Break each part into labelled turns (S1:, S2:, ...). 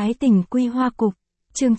S1: Ái tình quy hoa cục. Chương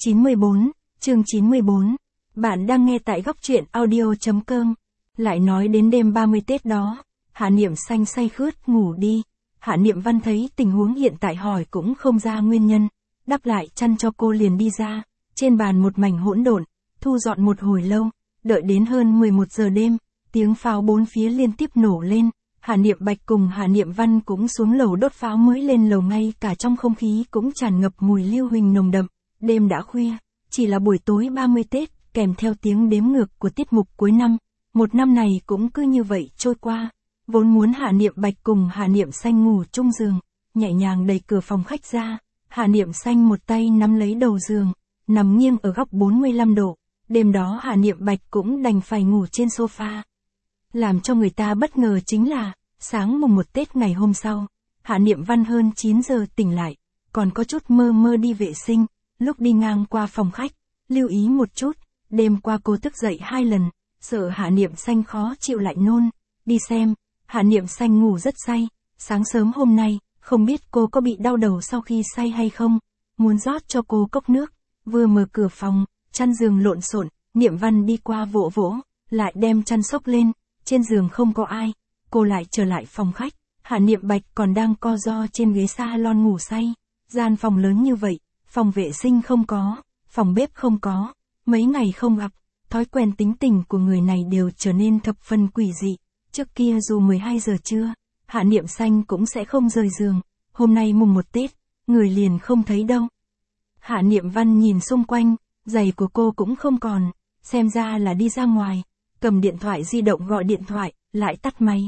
S1: 94. Bạn đang nghe tại góc truyện audio.com. Lại nói đến đêm 30 Tết đó, Hạ Niệm Xanh say khướt ngủ đi. Hạ Niệm Văn thấy tình huống hiện tại hỏi cũng không ra nguyên nhân, đắp lại chăn cho cô liền đi ra. Trên bàn một mảnh hỗn độn, thu dọn một hồi lâu, đợi đến hơn 11 giờ đêm, tiếng pháo bốn phía liên tiếp nổ lên. Hạ Niệm Bạch cùng Hạ Niệm Văn cũng xuống lầu đốt pháo mới lên lầu, ngay cả trong không khí cũng tràn ngập mùi lưu huỳnh nồng đậm. Đêm đã khuya, chỉ là buổi tối 30 Tết, kèm theo tiếng đếm ngược của tiết mục cuối năm. Một năm này cũng cứ như vậy trôi qua. Vốn muốn Hạ Niệm Bạch cùng Hạ Niệm Xanh ngủ chung giường, nhẹ nhàng đẩy cửa phòng khách ra. Hạ Niệm Xanh một tay nắm lấy đầu giường, nằm nghiêng ở góc 45 độ. Đêm đó Hạ Niệm Bạch cũng đành phải ngủ trên sofa. Làm cho người ta bất ngờ chính là, sáng mùng 1 Tết ngày hôm sau, Hạ Niệm Văn hơn 9 giờ tỉnh lại, còn có chút mơ mơ đi vệ sinh. Lúc đi ngang qua phòng khách, lưu ý một chút, đêm qua cô thức dậy 2 lần, sợ Hạ Niệm Xanh khó chịu lại nôn. Đi xem, Hạ Niệm Xanh ngủ rất say, sáng sớm hôm nay, không biết cô có bị đau đầu sau khi say hay không, muốn rót cho cô cốc nước. Vừa mở cửa phòng, chăn giường lộn xộn, Niệm Văn đi qua vỗ vỗ, lại đem chăn xốc lên, trên giường không có ai. Cô lại trở lại phòng khách, Hạ Niệm Bạch còn đang co ro trên ghế salon ngủ say. Gian phòng lớn như vậy, phòng vệ sinh không có, phòng bếp không có, mấy ngày không gặp, thói quen tính tình của người này đều trở nên thập phần quỷ dị. Trước kia dù 12 giờ trưa, Hạ Niệm Xanh cũng sẽ không rời giường, hôm nay mùng 1 Tết, người liền không thấy đâu. Hạ Niệm Văn nhìn xung quanh, giày của cô cũng không còn, xem ra là đi ra ngoài, cầm điện thoại di động gọi điện thoại, lại tắt máy.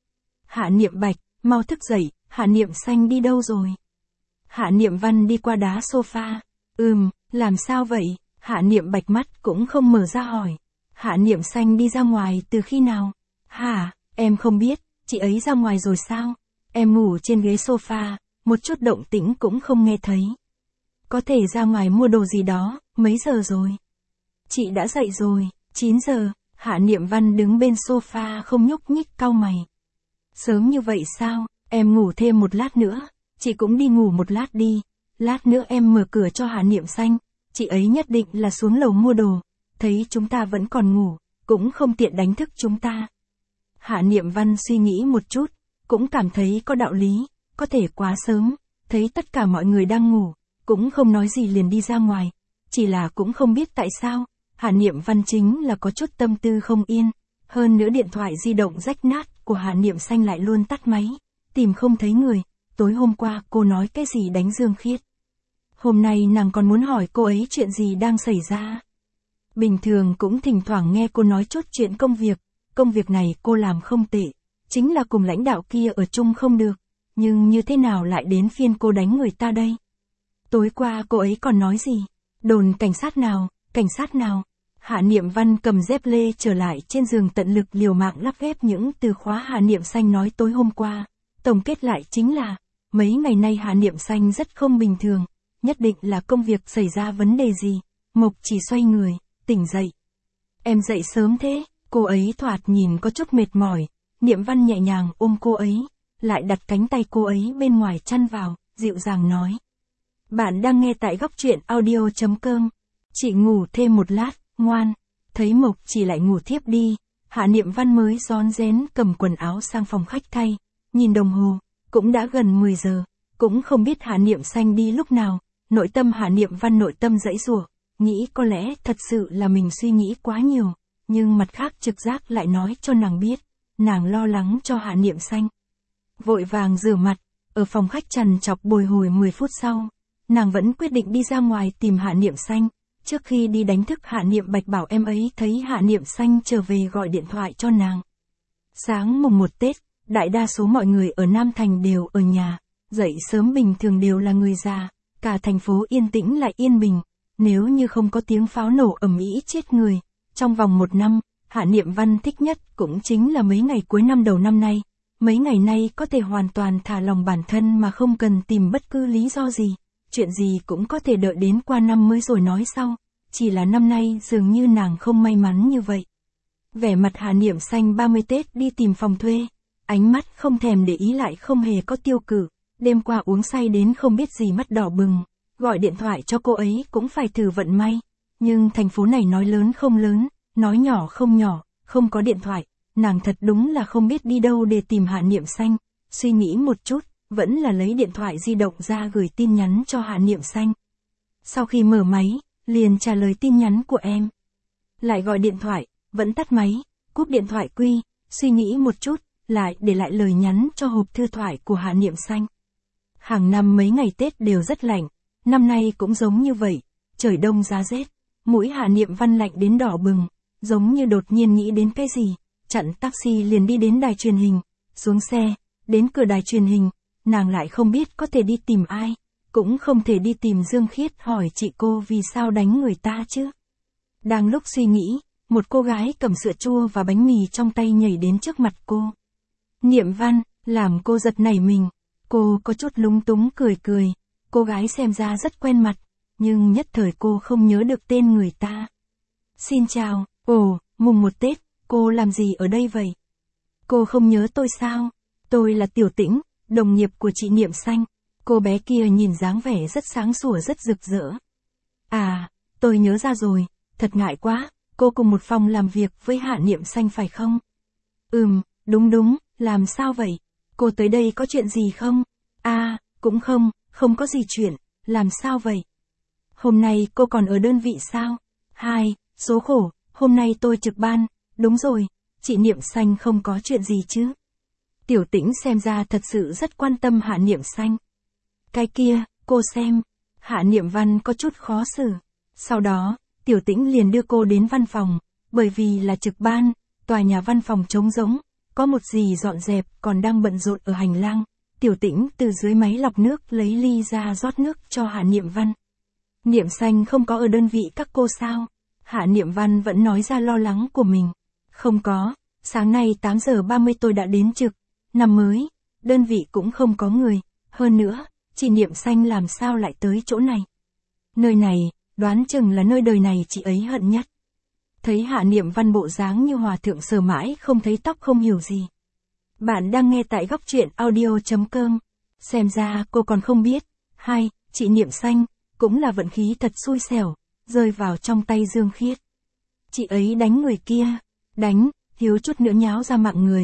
S1: Hạ Niệm Bạch, mau thức dậy, Hạ Niệm Xanh đi đâu rồi? Hạ Niệm Văn đi qua đá sofa. Làm sao vậy? Hạ Niệm Bạch mắt cũng không mở ra hỏi. Hạ Niệm Xanh đi ra ngoài từ khi nào? Hả, em không biết, chị ấy ra ngoài rồi sao? Em ngủ trên ghế sofa, một chút động tĩnh cũng không nghe thấy. Có thể ra ngoài mua đồ gì đó, mấy giờ rồi? Chị đã dậy rồi, 9 giờ, Hạ Niệm Văn đứng bên sofa không nhúc nhích cau mày. Sớm như vậy sao, em ngủ thêm một lát nữa, chị cũng đi ngủ một lát đi, lát nữa em mở cửa cho Hạ Niệm Xanh, chị ấy nhất định là xuống lầu mua đồ, thấy chúng ta vẫn còn ngủ, cũng không tiện đánh thức chúng ta. Hạ Niệm Văn suy nghĩ một chút, cũng cảm thấy có đạo lý, có thể quá sớm, thấy tất cả mọi người đang ngủ, cũng không nói gì liền đi ra ngoài, chỉ là cũng không biết tại sao, Hạ Niệm Văn chính là có chút tâm tư không yên, hơn nữa điện thoại di động rách nát của Hạ Niệm Xanh lại luôn tắt máy, tìm không thấy người. Tối hôm qua cô nói cái gì đánh Dương Khiết. Hôm nay nàng còn muốn hỏi cô ấy chuyện gì đang xảy ra. Bình thường cũng thỉnh thoảng nghe cô nói chút chuyện công việc này cô làm không tệ, chính là cùng lãnh đạo kia ở chung không được, nhưng như thế nào lại đến phiên cô đánh người ta đây? Tối qua cô ấy còn nói gì? Đồn cảnh sát nào? Hạ Niệm Văn cầm dép lê trở lại trên giường tận lực liều mạng lắp ghép những từ khóa Hạ Niệm Xanh nói tối hôm qua. Tổng kết lại chính là, mấy ngày nay Hạ Niệm Xanh rất không bình thường, nhất định là công việc xảy ra vấn đề gì. Mộc chỉ xoay người, tỉnh dậy. Em dậy sớm thế, cô ấy thoạt nhìn có chút mệt mỏi, Niệm Văn nhẹ nhàng ôm cô ấy, lại đặt cánh tay cô ấy bên ngoài chăn vào, dịu dàng nói. Bạn đang nghe tại góc truyện audio.com. Chị ngủ thêm một lát, ngoan. Thấy Mộc chỉ lại ngủ thiếp đi, Hạ Niệm Văn mới rón rén cầm quần áo sang phòng khách thay. Nhìn đồng hồ, cũng đã gần 10 giờ, cũng không biết Hạ Niệm Xanh đi lúc nào, nội tâm Hạ Niệm Văn nội tâm giãy giụa, nghĩ có lẽ thật sự là mình suy nghĩ quá nhiều, nhưng mặt khác trực giác lại nói cho nàng biết, nàng lo lắng cho Hạ Niệm Xanh. Vội vàng rửa mặt, ở phòng khách trằn trọc bồi hồi 10 phút sau, nàng vẫn quyết định đi ra ngoài tìm Hạ Niệm Xanh. Trước khi đi đánh thức Hạ Niệm Bạch bảo em ấy thấy Hạ Niệm Xanh trở về gọi điện thoại cho nàng. Sáng mùng 1 Tết, đại đa số mọi người ở Nam Thành đều ở nhà, dậy sớm bình thường đều là người già, cả thành phố yên tĩnh lại yên bình, nếu như không có tiếng pháo nổ ầm ĩ chết người. Trong vòng một năm, Hạ Niệm Văn thích nhất cũng chính là mấy ngày cuối năm đầu năm nay, mấy ngày nay có thể hoàn toàn thả lòng bản thân mà không cần tìm bất cứ lý do gì, chuyện gì cũng có thể đợi đến qua năm mới rồi nói sau, chỉ là năm nay dường như nàng không may mắn như vậy. Vẻ mặt Hạ Niệm Xanh 30 Tết đi tìm phòng thuê. Ánh mắt không thèm để ý lại không hề có tiêu cự, đêm qua uống say đến không biết gì mắt đỏ bừng, gọi điện thoại cho cô ấy cũng phải thử vận may. Nhưng thành phố này nói lớn không lớn, nói nhỏ không nhỏ, không có điện thoại, nàng thật đúng là không biết đi đâu để tìm Hạ Niệm Xanh. Suy nghĩ một chút, vẫn là lấy điện thoại di động ra gửi tin nhắn cho Hạ Niệm Xanh. Sau khi mở máy, liền trả lời tin nhắn của em. Lại gọi điện thoại, vẫn tắt máy, cúp điện thoại quy, suy nghĩ một chút, lại để lại lời nhắn cho hộp thư thoại của Hạ Niệm Xanh. Hàng năm mấy ngày Tết đều rất lạnh, năm nay cũng giống như vậy, trời đông giá rét, mũi Hạ Niệm Văn lạnh đến đỏ bừng, giống như đột nhiên nghĩ đến cái gì, chặn taxi liền đi đến đài truyền hình, xuống xe, đến cửa đài truyền hình, nàng lại không biết có thể đi tìm ai, cũng không thể đi tìm Dương Khiết hỏi chị cô vì sao đánh người ta chứ. Đang lúc suy nghĩ, một cô gái cầm sữa chua và bánh mì trong tay nhảy đến trước mặt cô. Niệm Văn, làm cô giật nảy mình, cô có chút lúng túng cười cười, cô gái xem ra rất quen mặt, nhưng nhất thời cô không nhớ được tên người ta. Xin chào, mùng 1 Tết, cô làm gì ở đây vậy? Cô không nhớ tôi sao? Tôi là Tiểu Tĩnh, đồng nghiệp của chị Niệm Xanh. Cô bé kia nhìn dáng vẻ rất sáng sủa rất rực rỡ. À, tôi nhớ ra rồi, thật ngại quá, cô cùng một phòng làm việc với Hạ Niệm Xanh phải không? Đúng, làm sao vậy? Cô tới đây có chuyện gì không? À, cũng không có gì chuyện, làm sao vậy? Hôm nay cô còn ở đơn vị sao? Số khổ, hôm nay tôi trực ban, đúng rồi, chị Niệm Xanh không có chuyện gì chứ? Tiểu Tĩnh xem ra thật sự rất quan tâm Hạ Niệm Xanh. Cái kia, cô xem, Hạ Niệm Văn có chút khó xử. Sau đó, Tiểu Tĩnh liền đưa cô đến văn phòng, bởi vì là trực ban, tòa nhà văn phòng trống rỗng, có một dì dọn dẹp còn đang bận rộn ở hành lang. Tiểu Tĩnh từ dưới máy lọc nước lấy ly ra rót nước cho Hạ Niệm Văn. Niệm Xanh không có ở đơn vị các cô sao? Hạ Niệm Văn vẫn nói ra lo lắng của mình. Không có, sáng nay 8 giờ 30 tôi đã đến trực, năm mới, đơn vị cũng không có người, hơn nữa, chị Niệm Xanh làm sao lại tới chỗ này? Nơi này, đoán chừng là nơi đời này chị ấy hận nhất. Thấy Hạ Niệm Văn bộ dáng như hòa thượng sờ mãi không thấy tóc không hiểu gì. Bạn đang nghe tại góc truyện audio.com. Xem ra cô còn không biết. Chị Niệm Xanh, cũng là vận khí thật xui xẻo, rơi vào trong tay Dương Khiết. Chị ấy đánh người kia, thiếu chút nữa nháo ra mạng người.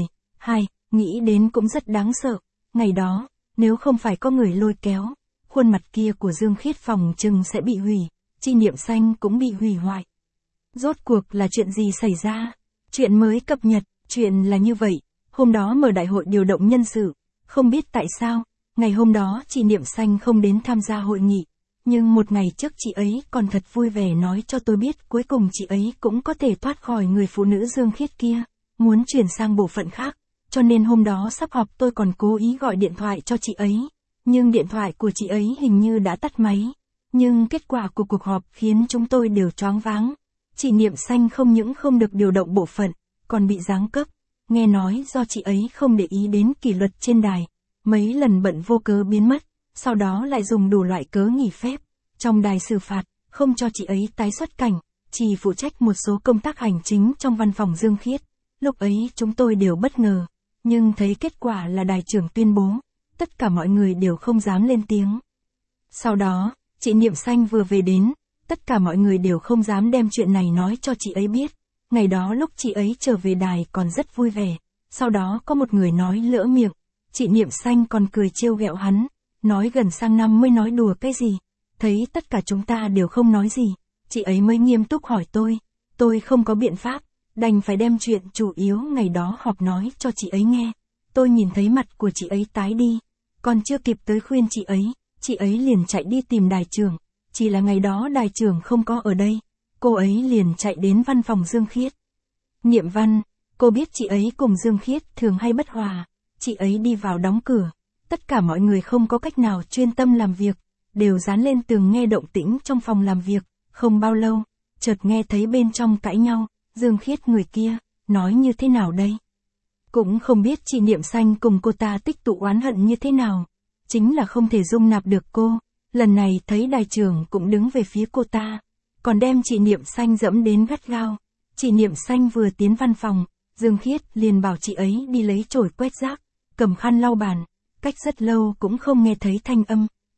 S1: Nghĩ đến cũng rất đáng sợ. Ngày đó, nếu không phải có người lôi kéo, khuôn mặt kia của Dương Khiết phòng chừng sẽ bị hủy, chị Niệm Xanh cũng bị hủy hoại. Rốt cuộc là chuyện gì xảy ra? Chuyện mới cập nhật, chuyện là như vậy, hôm đó mở đại hội điều động nhân sự, không biết tại sao, ngày hôm đó chị Niệm Xanh không đến tham gia hội nghị, nhưng một ngày trước chị ấy còn thật vui vẻ nói cho tôi biết cuối cùng chị ấy cũng có thể thoát khỏi người phụ nữ Dương Khiết kia, muốn chuyển sang bộ phận khác, cho nên hôm đó sắp họp tôi còn cố ý gọi điện thoại cho chị ấy, nhưng điện thoại của chị ấy hình như đã tắt máy, nhưng kết quả của cuộc họp khiến chúng tôi đều choáng váng. Chị Niệm Xanh không những không được điều động bộ phận, còn bị giáng cấp, nghe nói do chị ấy không để ý đến kỷ luật trên đài, mấy lần bận vô cớ biến mất, sau đó lại dùng đủ loại cớ nghỉ phép, trong đài xử phạt, không cho chị ấy tái xuất cảnh, chỉ phụ trách một số công tác hành chính trong văn phòng Dương Khiết. Lúc ấy chúng tôi đều bất ngờ, nhưng thấy kết quả là đài trưởng tuyên bố, tất cả mọi người đều không dám lên tiếng. Sau đó, chị Niệm Xanh vừa về đến, tất cả mọi người đều không dám đem chuyện này nói cho chị ấy biết. Ngày đó lúc chị ấy trở về đài còn rất vui vẻ, sau đó có một người nói lỡ miệng, chị Niệm Xanh còn cười trêu ghẹo hắn, nói gần sang năm mới nói đùa cái gì. Thấy tất cả chúng ta đều không nói gì, chị ấy mới nghiêm túc hỏi tôi không có biện pháp, đành phải đem chuyện chủ yếu ngày đó họp nói cho chị ấy nghe. Tôi nhìn thấy mặt của chị ấy tái đi, còn chưa kịp tới khuyên chị ấy liền chạy đi tìm đài trưởng, chỉ là ngày đó đài trưởng không có ở đây, cô ấy liền chạy đến văn phòng Dương Khiết. Niệm Văn, cô biết chị ấy cùng Dương Khiết thường hay bất hòa, chị ấy đi vào đóng cửa, tất cả mọi người không có cách nào chuyên tâm làm việc, đều dán lên tường nghe động tĩnh trong phòng làm việc, không bao lâu, chợt nghe thấy bên trong cãi nhau, Dương Khiết người kia, nói như thế nào đây? Cũng không biết chị Niệm Xanh cùng cô ta tích tụ oán hận như thế nào, chính là không thể dung nạp được cô, lần này thấy đài trưởng cũng đứng về phía cô ta, còn đem chị Niệm Xanh dẫm đến gắt gao. Chị Niệm Xanh vừa tiến văn phòng, Dương Khiết liền bảo chị ấy đi lấy chổi quét rác, cầm khăn lau bàn, cách rất lâu cũng không nghe thấy thanh âm,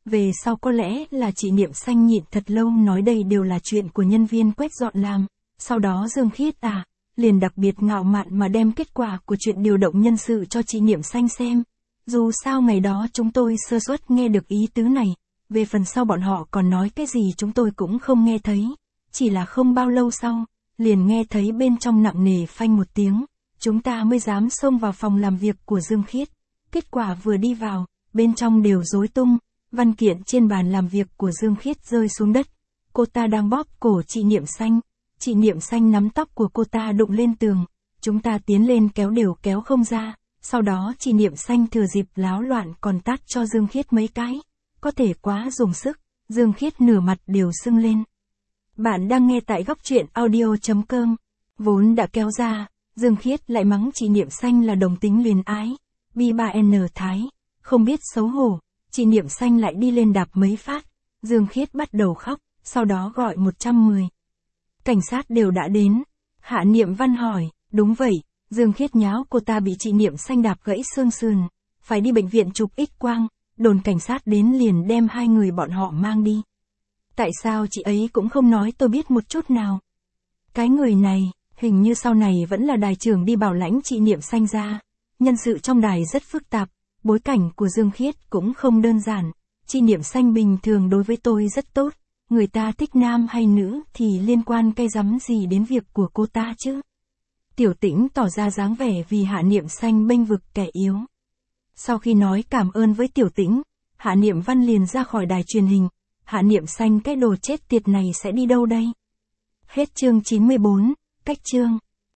S1: Về sau có lẽ là chị Niệm Xanh nhịn thật lâu nói đây đều là chuyện của nhân viên quét dọn làm. Sau đó Dương Khiết liền đặc biệt ngạo mạn mà đem kết quả của chuyện điều động nhân sự cho chị Niệm Xanh xem. Dù sao ngày đó chúng tôi sơ suất nghe được ý tứ này, về phần sau bọn họ còn nói cái gì chúng tôi cũng không nghe thấy. Chỉ là không bao lâu sau, liền nghe thấy bên trong nặng nề phanh một tiếng, chúng ta mới dám xông vào phòng làm việc của Dương Khiết. Kết quả vừa đi vào, bên trong đều rối tung, văn kiện trên bàn làm việc của Dương Khiết rơi xuống đất. Cô ta đang bóp cổ chị Niệm Xanh. Chị Niệm Xanh nắm tóc của cô ta đụng lên tường, chúng ta tiến lên kéo đều kéo không ra, sau đó chị Niệm Xanh thừa dịp láo loạn còn tát cho Dương Khiết mấy cái, có thể quá dùng sức, Dương Khiết nửa mặt đều sưng lên. Bạn đang nghe tại góc truyện audio.com, vốn đã kéo ra, Dương Khiết lại mắng chị Niệm Xanh là đồng tính luyến ái, bi 3N Thái, không biết xấu hổ, chị Niệm Xanh lại đi lên đạp mấy phát, Dương Khiết bắt đầu khóc, sau đó gọi 110. Cảnh sát đều đã đến. Hạ Niệm Văn hỏi, đúng vậy, Dương Khiết nháo cô ta bị chị Niệm Xanh đạp gãy xương sườn, phải đi bệnh viện chụp X-quang, đồn cảnh sát đến liền đem hai người bọn họ mang đi. Tại sao chị ấy cũng không nói tôi biết một chút nào? Cái người này, hình như sau này vẫn là đài trưởng đi bảo lãnh chị Niệm Xanh ra. Nhân sự trong đài rất phức tạp, bối cảnh của Dương Khiết cũng không đơn giản. Chị Niệm Xanh bình thường đối với tôi rất tốt. Người ta thích nam hay nữ thì liên quan cái rắm gì đến việc của cô ta chứ? Tiểu Tĩnh tỏ ra dáng vẻ vì Hạ Niệm Xanh bênh vực kẻ yếu. Sau khi nói cảm ơn với Tiểu Tĩnh, Hạ Niệm Văn liền ra khỏi đài truyền hình. Hạ Niệm Xanh cái đồ chết tiệt này sẽ đi đâu đây? Hết chương 94, cách chương.